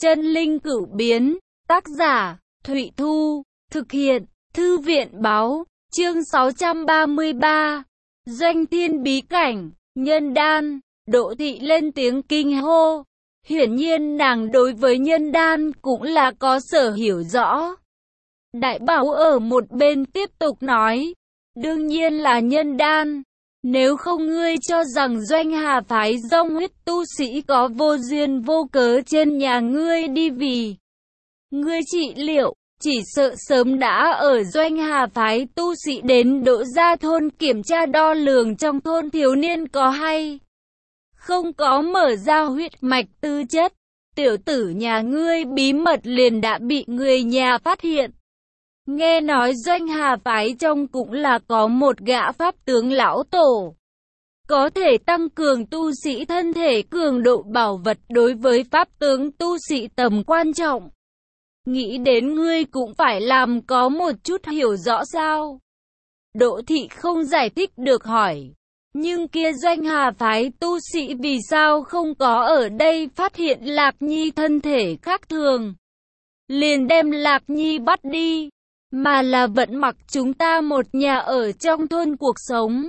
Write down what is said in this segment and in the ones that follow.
Chân linh cửu biến, tác giả, Thụy Thu, thực hiện, Thư viện báo, chương 633, Doanh Thiên bí cảnh, nhân đan, Đỗ Thị lên tiếng kinh hô. Hiển nhiên nàng đối với nhân đan cũng là có sở hiểu rõ. Đại Bảo ở một bên tiếp tục nói, đương nhiên là nhân đan. Nếu không ngươi cho rằng Doanh Hà phái dòng huyết tu sĩ có vô duyên vô cớ trên nhà ngươi đi vì ngươi trị liệu, chỉ sợ sớm đã ở Doanh Hà phái tu sĩ đến Đỗ Gia thôn kiểm tra đo lường trong thôn thiếu niên có hay không có mở ra huyết mạch tư chất. Tiểu tử nhà ngươi bí mật liền đã bị người nhà phát hiện. Nghe nói Doanh Hà phái trong cũng là có một gã pháp tướng lão tổ, có thể tăng cường tu sĩ thân thể, cường độ bảo vật đối với pháp tướng tu sĩ tầm quan trọng. Nghĩ đến ngươi cũng phải làm có một chút hiểu rõ sao? Đỗ Thị không giải thích được hỏi, nhưng kia Doanh Hà phái tu sĩ vì sao không có ở đây phát hiện Lạc Nhi thân thể khác thường, liền đem Lạc Nhi bắt đi, mà là vẫn mặc chúng ta một nhà ở trong thôn cuộc sống.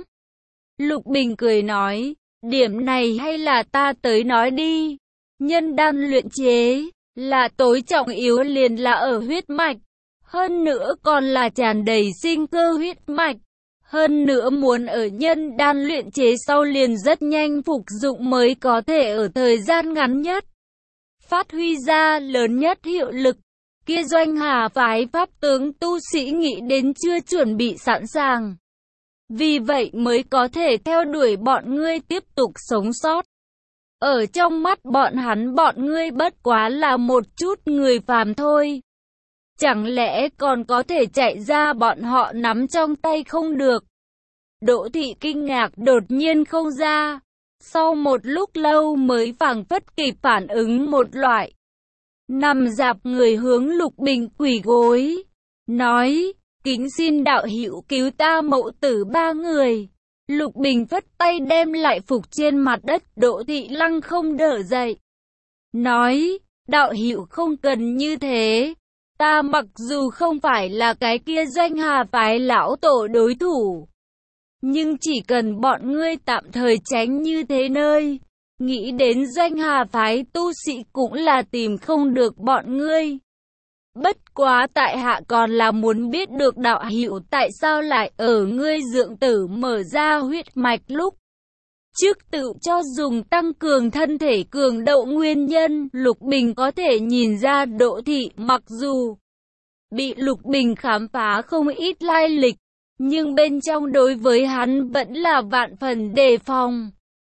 Lục Bình cười nói, điểm này hay là ta tới nói đi. Nhân đan luyện chế là tối trọng yếu liền là ở huyết mạch, hơn nữa còn là tràn đầy sinh cơ huyết mạch. Hơn nữa muốn ở nhân đan luyện chế sau liền rất nhanh phục dụng mới có thể ở thời gian ngắn nhất phát huy ra lớn nhất hiệu lực. Kia Doanh Hà phái pháp tướng tu sĩ nghĩ đến chưa chuẩn bị sẵn sàng, vì vậy mới có thể theo đuổi bọn ngươi tiếp tục sống sót. Ở trong mắt bọn hắn bọn ngươi bất quá là một chút người phàm thôi. Chẳng lẽ còn có thể chạy ra bọn họ nắm trong tay không được? Đỗ Thị kinh ngạc đột nhiên không ra. Sau một lúc lâu mới phảng phất kịp phản ứng một loại. Nằm dạp người hướng Lục Bình quỳ gối. Nói, kính xin đạo hữu cứu ta mẫu tử ba người. Lục Bình phất tay đem lại phục trên mặt đất. Đỗ Thị lăng không đỡ dậy. Nói, đạo hữu không cần như thế. Ta mặc dù không phải là cái kia Doanh Hà phái lão tổ đối thủ, nhưng chỉ cần bọn ngươi tạm thời tránh như thế nơi, nghĩ đến Doanh Hà phái tu sĩ cũng là tìm không được bọn ngươi. Bất quá tại hạ còn là muốn biết được đạo hữu tại sao lại ở ngươi dưỡng tử mở ra huyết mạch lúc trước tự cho dùng tăng cường thân thể cường độ nguyên nhân. Lục Bình có thể nhìn ra Đỗ Thị mặc dù bị Lục Bình khám phá không ít lai lịch, nhưng bên trong đối với hắn vẫn là vạn phần đề phòng.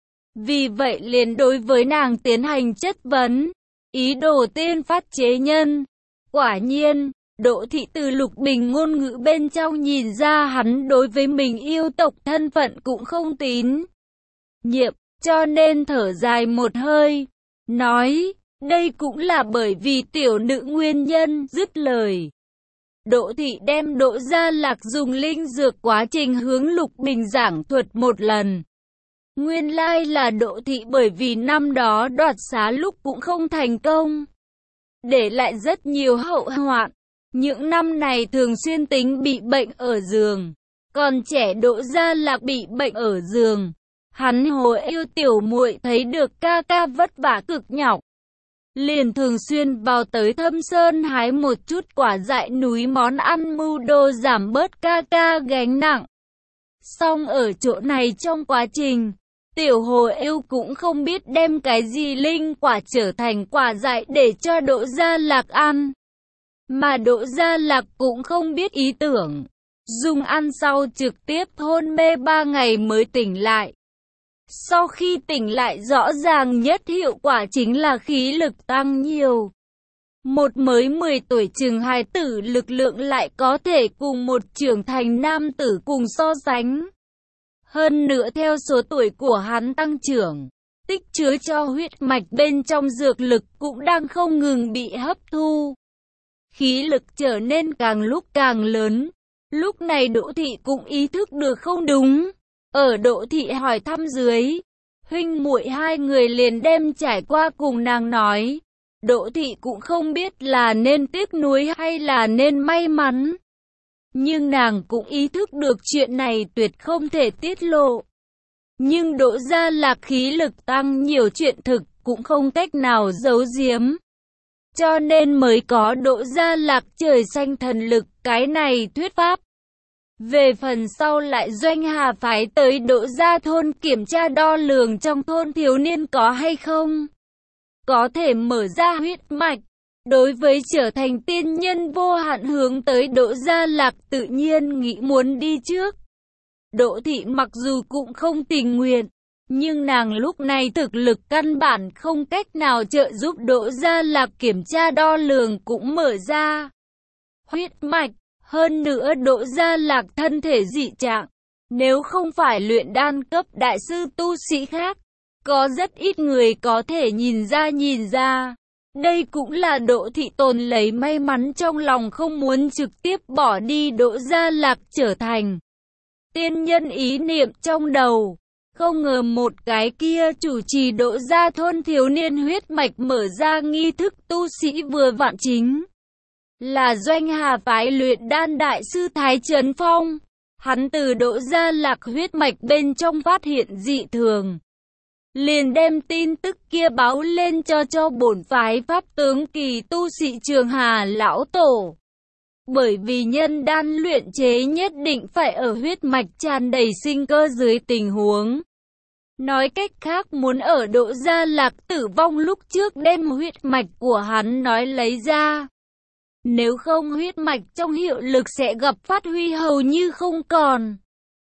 Vì vậy liền đối với nàng tiến hành chất vấn, ý đồ tiên phát chế nhân. Quả nhiên, Đỗ Thị từ Lục Bình ngôn ngữ bên trong nhìn ra hắn đối với mình yêu tộc thân phận cũng không tín nhiệm, cho nên thở dài một hơi, nói, đây cũng là bởi vì tiểu nữ nguyên nhân. Dứt lời, Đỗ Thị đem Đỗ Gia Lạc dùng linh dược quá trình hướng Lục Bình giảng thuật một lần. Nguyên lai là Đỗ Thị bởi vì năm đó đoạt xá lúc cũng không thành công, để lại rất nhiều hậu hoạn. Những năm này thường xuyên tính bị bệnh ở giường, còn trẻ Đỗ Gia Lạc bị bệnh ở giường. Hắn hồi yêu tiểu muội thấy được ca ca vất vả cực nhọc, liền thường xuyên vào tới Thâm Sơn hái một chút quả dại núi món ăn mưu đồ giảm bớt ca ca gánh nặng. Song ở chỗ này trong quá trình, tiểu hồ yêu cũng không biết đem cái gì linh quả trở thành quả dại để cho Đỗ Gia Lạc ăn. Mà Đỗ Gia Lạc cũng không biết ý tưởng, dùng ăn sau trực tiếp hôn mê 3 ngày mới tỉnh lại. Sau khi tỉnh lại rõ ràng nhất hiệu quả chính là khí lực tăng nhiều. Một mới 10 tuổi chừng hài tử lực lượng lại có thể cùng một trưởng thành nam tử cùng so sánh. Hơn nữa theo số tuổi của hắn tăng trưởng, tích chứa cho huyết mạch bên trong dược lực cũng đang không ngừng bị hấp thu. Khí lực trở nên càng lúc càng lớn. Lúc này Đỗ Thị cũng ý thức được không đúng. Ở Đỗ Thị hỏi thăm dưới, huynh muội hai người liền đem trải qua cùng nàng nói. Đỗ Thị cũng không biết là nên tiếc nuối hay là nên may mắn. Nhưng nàng cũng ý thức được chuyện này tuyệt không thể tiết lộ. Nhưng Đỗ Gia Lạc khí lực tăng nhiều, chuyện thực cũng không cách nào giấu giếm. Cho nên mới có Đỗ Gia Lạc trời xanh thần lực cái này thuyết pháp. Về phần sau lại Doanh Hà phái tới Đỗ Gia thôn kiểm tra đo lường trong thôn thiếu niên có hay không. Có thể mở ra huyết mạch. Đối với trở thành tiên nhân vô hạn hướng tới Đỗ Gia Lạc tự nhiên nghĩ muốn đi trước. Đỗ Thị mặc dù cũng không tình nguyện, nhưng nàng lúc này thực lực căn bản không cách nào trợ giúp Đỗ Gia Lạc kiểm tra đo lường cũng mở ra huyết mạch. Hơn nữa Đỗ Gia Lạc thân thể dị trạng, nếu không phải luyện đan cấp đại sư tu sĩ khác, có rất ít người có thể nhìn ra. Đây cũng là Đỗ Thị tồn lấy may mắn trong lòng, không muốn trực tiếp bỏ đi Đỗ Gia Lạc trở thành tiên nhân ý niệm trong đầu. Không ngờ một cái kia chủ trì Đỗ Gia thôn thiếu niên huyết mạch mở ra nghi thức tu sĩ vừa vặn chính là Doanh Hà phái luyện đan đại sư Thái Trấn Phong. Hắn từ Đỗ Gia Lạc huyết mạch bên trong phát hiện dị thường, liền đem tin tức kia báo lên cho bổn phái pháp tướng kỳ tu sĩ Trường Hà lão tổ. Bởi vì nhân đan luyện chế nhất định phải ở huyết mạch tràn đầy sinh cơ dưới tình huống. Nói cách khác, muốn ở Đỗ Gia Lạc tử vong lúc trước đem huyết mạch của hắn nói lấy ra. Nếu không huyết mạch trong hiệu lực sẽ gặp phát huy hầu như không còn.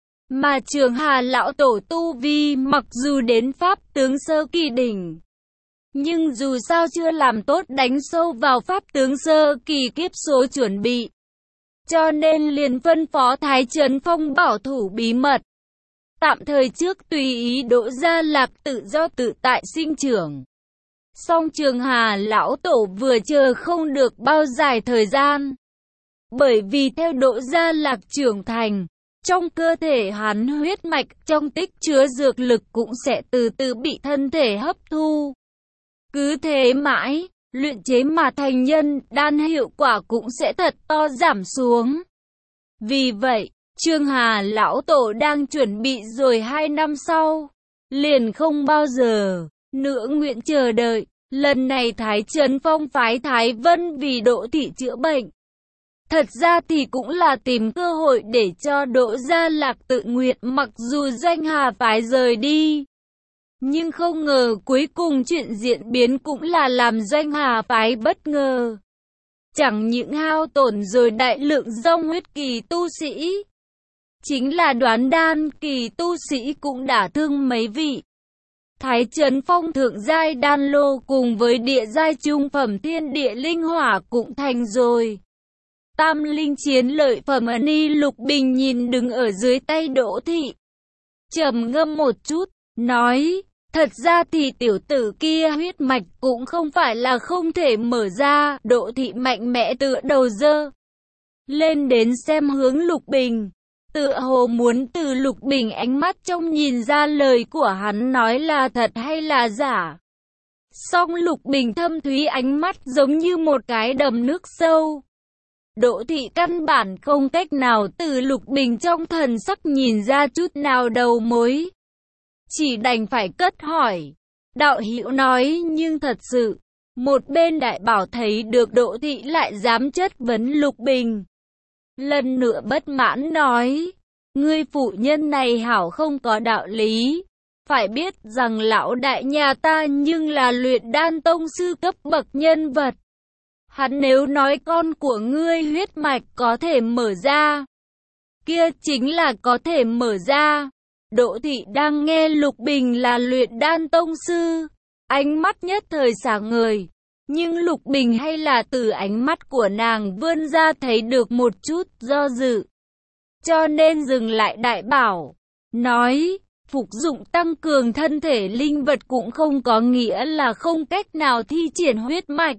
Mà Trường Hà lão tổ tu vi mặc dù đến pháp tướng sơ kỳ đỉnh, nhưng dù sao chưa làm tốt đánh sâu vào pháp tướng sơ kỳ kiếp số chuẩn bị. Cho nên liền phân phó Thái Trấn Phong bảo thủ bí mật. Tạm thời trước tùy ý Đỗ Gia Lạc tự do tự tại sinh trưởng. Song Trường Hà lão tổ vừa chờ không được bao dài thời gian. Bởi vì theo Đỗ Gia Lạc trưởng thành, trong cơ thể hắn huyết mạch trong tích chứa dược lực cũng sẽ từ từ bị thân thể hấp thu. Cứ thế mãi, luyện chế mà thành nhân đan hiệu quả cũng sẽ thật to giảm xuống. Vì vậy, Trường Hà lão tổ đang chuẩn bị rồi 2 năm sau, liền không bao giờ nữa nguyện chờ đợi. Lần này Thái Trấn Phong phái Thái Vân vì Đỗ Thị chữa bệnh. Thật ra thì cũng là tìm cơ hội để cho Đỗ Gia Lạc tự nguyện mặc dù Doanh Hà phái rời đi. Nhưng không ngờ cuối cùng chuyện diễn biến cũng là làm Doanh Hà phái bất ngờ. Chẳng những hao tổn rồi đại lượng dòng huyết kỳ tu sĩ, chính là đoán đan kỳ tu sĩ cũng đả thương mấy vị. Thái Trấn Phong thượng giai đan lô cùng với địa giai trung phẩm thiên địa linh hỏa cũng thành rồi. Tam linh chiến lợi phẩm Ni Lục Bình nhìn đứng ở dưới tay Đỗ Thị, trầm ngâm một chút, nói, thật ra thì tiểu tử kia huyết mạch cũng không phải là không thể mở ra. Đỗ Thị mạnh mẽ tựa đầu dơ lên đến xem hướng Lục Bình, tựa hồ muốn từ Lục Bình ánh mắt trong nhìn ra lời của hắn nói là thật hay là giả. Song Lục Bình thâm thúy ánh mắt giống như một cái đầm nước sâu. Đỗ Thị căn bản không cách nào từ Lục Bình trong thần sắc nhìn ra chút nào đầu mối. Chỉ đành phải cất hỏi. Đạo hữu nói, nhưng thật sự, một bên đại bảo thấy được Đỗ Thị lại dám chất vấn Lục Bình. Lần nữa bất mãn nói, ngươi phụ nhân này hảo không có đạo lý. Phải biết rằng lão đại nhà ta nhưng là luyện đan tông sư cấp bậc nhân vật. Hắn nếu nói con của ngươi huyết mạch có thể mở ra, kia chính là có thể mở ra. Đỗ Thị đang nghe Lục Bình là luyện đan tông sư, ánh mắt nhất thời sáng ngời. Nhưng Lục Bình hay là từ ánh mắt của nàng vươn ra thấy được một chút do dự. Cho nên dừng lại đại bảo, nói, phục dụng tăng cường thân thể linh vật cũng không có nghĩa là không cách nào thi triển huyết mạch.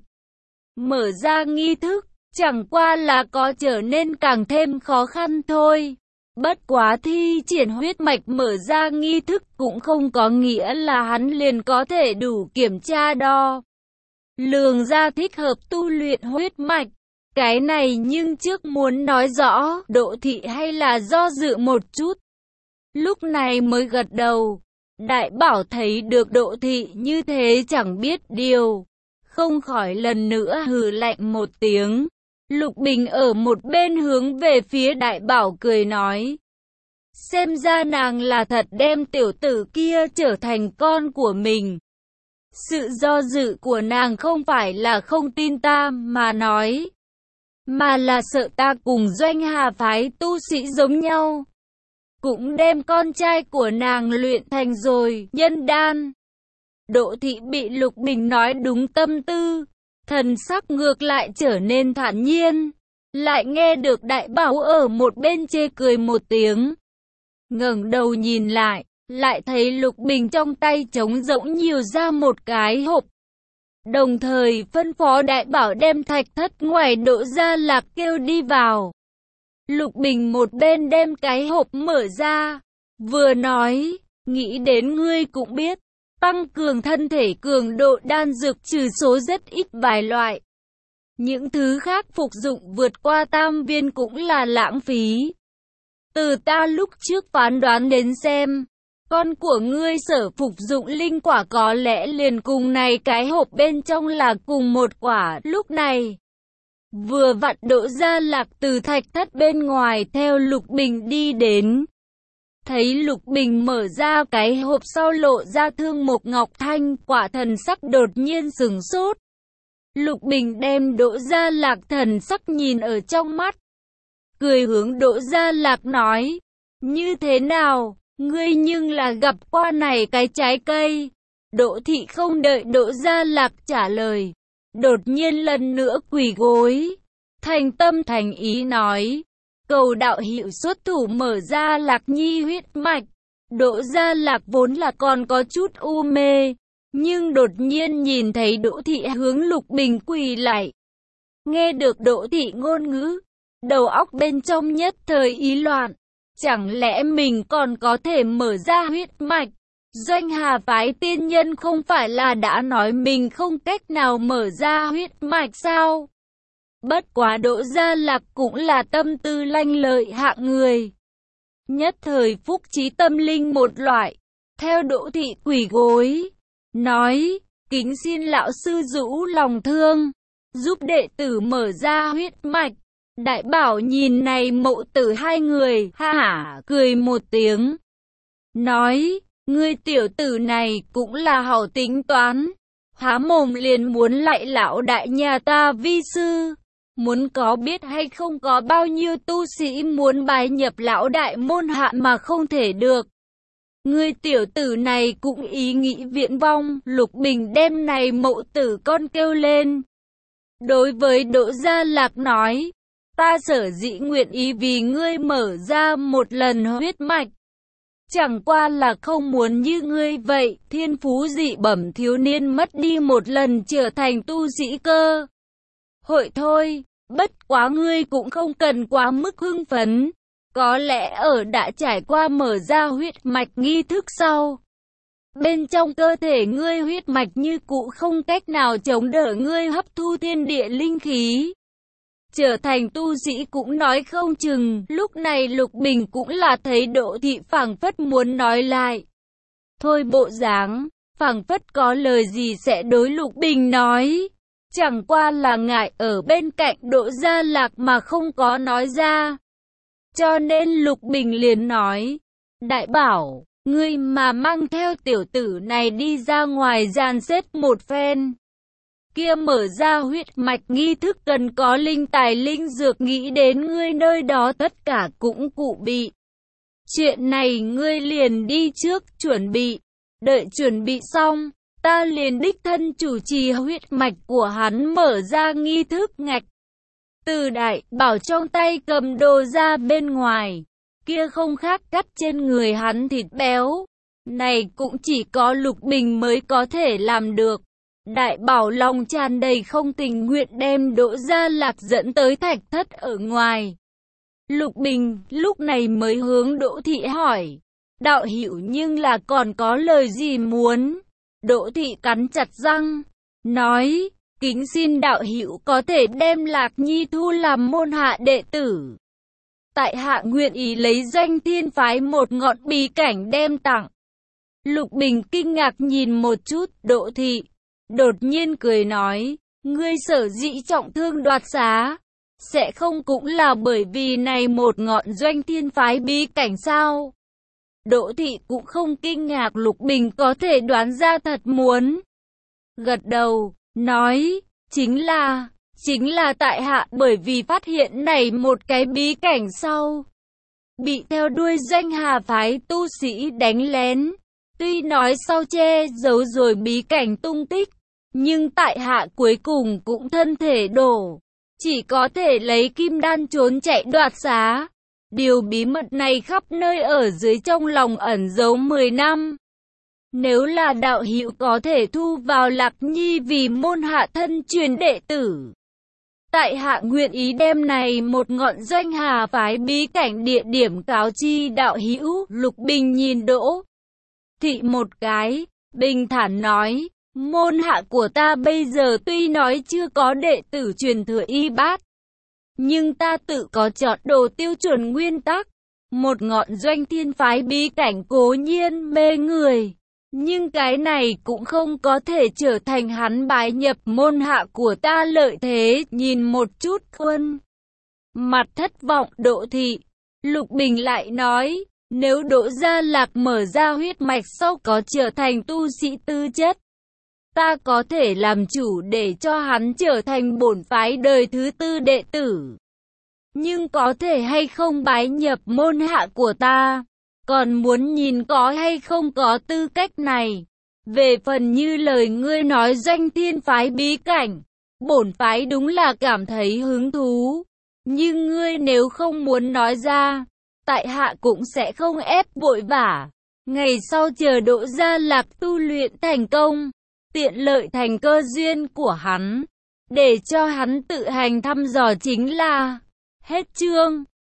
Mở ra nghi thức, chẳng qua là có trở nên càng thêm khó khăn thôi. Bất quá thi triển huyết mạch mở ra nghi thức cũng không có nghĩa là hắn liền có thể đủ kiểm tra đo lường ra thích hợp tu luyện huyết mạch. Cái này nhưng trước muốn nói rõ, Đỗ Thị hay là do dự một chút. Lúc này mới gật đầu. Đại Bảo thấy được Đỗ Thị như thế chẳng biết điều, không khỏi lần nữa hừ lạnh một tiếng. Lục Bình ở một bên hướng về phía Đại Bảo cười nói. Xem ra nàng là thật đem tiểu tử kia trở thành con của mình. Sự do dự của nàng không phải là không tin ta mà nói, mà là sợ ta cùng Doanh Hà phái tu sĩ giống nhau, cũng đem con trai của nàng luyện thành rồi nhân đan. Đỗ Thị bị Lục Bình nói đúng tâm tư, thần sắc ngược lại trở nên thản nhiên. Lại nghe được Đại Bảo ở một bên chê cười một tiếng. Ngẩng đầu nhìn lại thấy Lục Bình trong tay trống rỗng nhiều ra một cái hộp. Đồng thời phân phó Đại Bảo đem Thạch Thất ngoài Đỗ Gia Lạc kêu đi vào. Lục Bình một bên đem cái hộp mở ra, vừa nói, nghĩ đến ngươi cũng biết, tăng cường thân thể cường độ đan dược trừ số rất ít vài loại. Những thứ khác phục dụng vượt qua tam viên cũng là lãng phí. Từ ta lúc trước phán đoán đến xem, con của ngươi sở phục dụng linh quả có lẽ liền cùng này cái hộp bên trong là cùng một quả. Lúc này, vừa vặn Đỗ Gia Lạc từ Thạch Thất bên ngoài theo Lục Bình đi đến. Thấy Lục Bình mở ra cái hộp sau lộ ra thương mộc ngọc thanh, quả thần sắc đột nhiên sửng sốt. Lục Bình đem Đỗ Gia Lạc thần sắc nhìn ở trong mắt, cười hướng Đỗ Gia Lạc nói, như thế nào, ngươi nhưng là gặp qua này cái trái cây. Đỗ Thị không đợi Đỗ Gia Lạc trả lời, đột nhiên lần nữa quỳ gối, thành tâm thành ý nói, cầu đạo hữu xuất thủ mở ra Lạc Nhi huyết mạch. Đỗ Gia Lạc vốn là còn có chút u mê, nhưng đột nhiên nhìn thấy Đỗ Thị hướng Lục Bình quỳ lại. Nghe được Đỗ Thị ngôn ngữ, đầu óc bên trong nhất thời ý loạn. Chẳng lẽ mình còn có thể mở ra huyết mạch? Doanh Hà phái tiên nhân không phải là đã nói mình không cách nào mở ra huyết mạch sao? Bất quá Đỗ Gia Lạc cũng là tâm tư lanh lợi hạng người. Nhất thời phúc trí tâm linh một loại, theo Đỗ Thị quỳ gối, nói, kính xin lão sư rũ lòng thương, giúp đệ tử mở ra huyết mạch. Đại Bảo nhìn này mộ tử hai người, ha hả, cười một tiếng. Nói, ngươi tiểu tử này cũng là hảo tính toán. Há mồm liền muốn lại lão đại nhà ta vi sư. Muốn có biết hay không có bao nhiêu tu sĩ muốn bái nhập lão đại môn hạ mà không thể được. Ngươi tiểu tử này cũng ý nghĩ viễn vong. Lục Bình đem này mộ tử con kêu lên. Đối với Đỗ Gia Lạc nói, ta sở dĩ nguyện ý vì ngươi mở ra một lần huyết mạch. Chẳng qua là không muốn như ngươi vậy, thiên phú dị bẩm thiếu niên mất đi một lần trở thành tu sĩ cơ. Hội thôi, bất quá ngươi cũng không cần quá mức hưng phấn. Có lẽ ở đã trải qua mở ra huyết mạch nghi thức sau, bên trong cơ thể ngươi huyết mạch như cũ không cách nào chống đỡ ngươi hấp thu thiên địa linh khí. Trở thành tu sĩ cũng nói không chừng. Lúc này Lục Bình cũng là thấy Đỗ Thị phảng phất muốn nói lại. Thôi bộ dáng, phảng phất có lời gì sẽ đối Lục Bình nói. Chẳng qua là ngại ở bên cạnh Đỗ Gia Lạc mà không có nói ra. Cho nên Lục Bình liền nói, Đại Bảo, ngươi mà mang theo tiểu tử này đi ra ngoài dàn xếp một phen. Kia mở ra huyết mạch nghi thức cần có linh tài linh dược, nghĩ đến ngươi nơi đó tất cả cũng cụ bị. Chuyện này ngươi liền đi trước chuẩn bị, đợi chuẩn bị xong, ta liền đích thân chủ trì huyết mạch của hắn mở ra nghi thức ngạch. Từ Đại Bảo trong tay cầm đồ ra bên ngoài, kia không khác cắt trên người hắn thịt béo. Này cũng chỉ có Lục Bình mới có thể làm được. Đại Bảo lòng tràn đầy không tình nguyện đem Đỗ Gia Lạc dẫn tới Thạch Thất ở ngoài. Lục Bình lúc này mới hướng Đỗ Thị hỏi, đạo hữu nhưng là còn có lời gì muốn? Đỗ Thị cắn chặt răng, nói, Kính xin đạo hữu có thể đem Lạc Nhi thu làm môn hạ đệ tử. Tại hạ nguyện ý lấy Doanh Thiên phái một ngọn bí cảnh đem tặng. Lục Bình kinh ngạc nhìn một chút Đỗ Thị, đột nhiên cười nói, ngươi sở dĩ trọng thương đoạt xá, sẽ không cũng là bởi vì này một ngọn Doanh Thiên phái bí cảnh sao? Đỗ Thị cũng không kinh ngạc Lục Bình có thể đoán ra thật muốn. Gật đầu, nói, chính là tại hạ bởi vì phát hiện này một cái bí cảnh sau. Bị theo đuôi Doanh Hà phái tu sĩ đánh lén. Tuy nói sau che giấu rồi bí cảnh tung tích, nhưng tại hạ cuối cùng cũng thân thể đổ. Chỉ có thể lấy kim đan trốn chạy đoạt xá. Điều bí mật này khắp nơi ở dưới trong lòng ẩn giấu 10 năm. Nếu là đạo hữu có thể thu vào Lạc Nhi vì môn hạ thân truyền đệ tử. Tại hạ nguyện ý đem này một ngọn Doanh Hà phái bí cảnh địa điểm cáo chi đạo hữu. Lục Bình nhìn Đỗ Thị một cái, bình thản nói, môn hạ của ta bây giờ tuy nói chưa có đệ tử truyền thừa y bát, nhưng ta tự có chọn đồ tiêu chuẩn nguyên tắc. Một ngọn Doanh Thiên phái bí cảnh cố nhiên mê người, nhưng cái này cũng không có thể trở thành hắn bái nhập môn hạ của ta lợi thế. Nhìn một chút khuôn mặt thất vọng Đỗ Thị, Lục Bình lại nói, nếu Đỗ Gia Lạc mở ra huyết mạch sau có trở thành tu sĩ tư chất, ta có thể làm chủ để cho hắn trở thành bổn phái đời thứ 4 đệ tử. Nhưng có thể hay không bái nhập môn hạ của ta, còn muốn nhìn có hay không có tư cách này. Về phần như lời ngươi nói Doanh Thiên phái bí cảnh, bổn phái đúng là cảm thấy hứng thú. Nhưng ngươi nếu không muốn nói ra, tại hạ cũng sẽ không ép vội vã. Ngày sau chờ Đỗ Gia Lạc tu luyện thành công, tiện lợi thành cơ duyên của hắn, để cho hắn tự hành thăm dò chính là. Hết chương.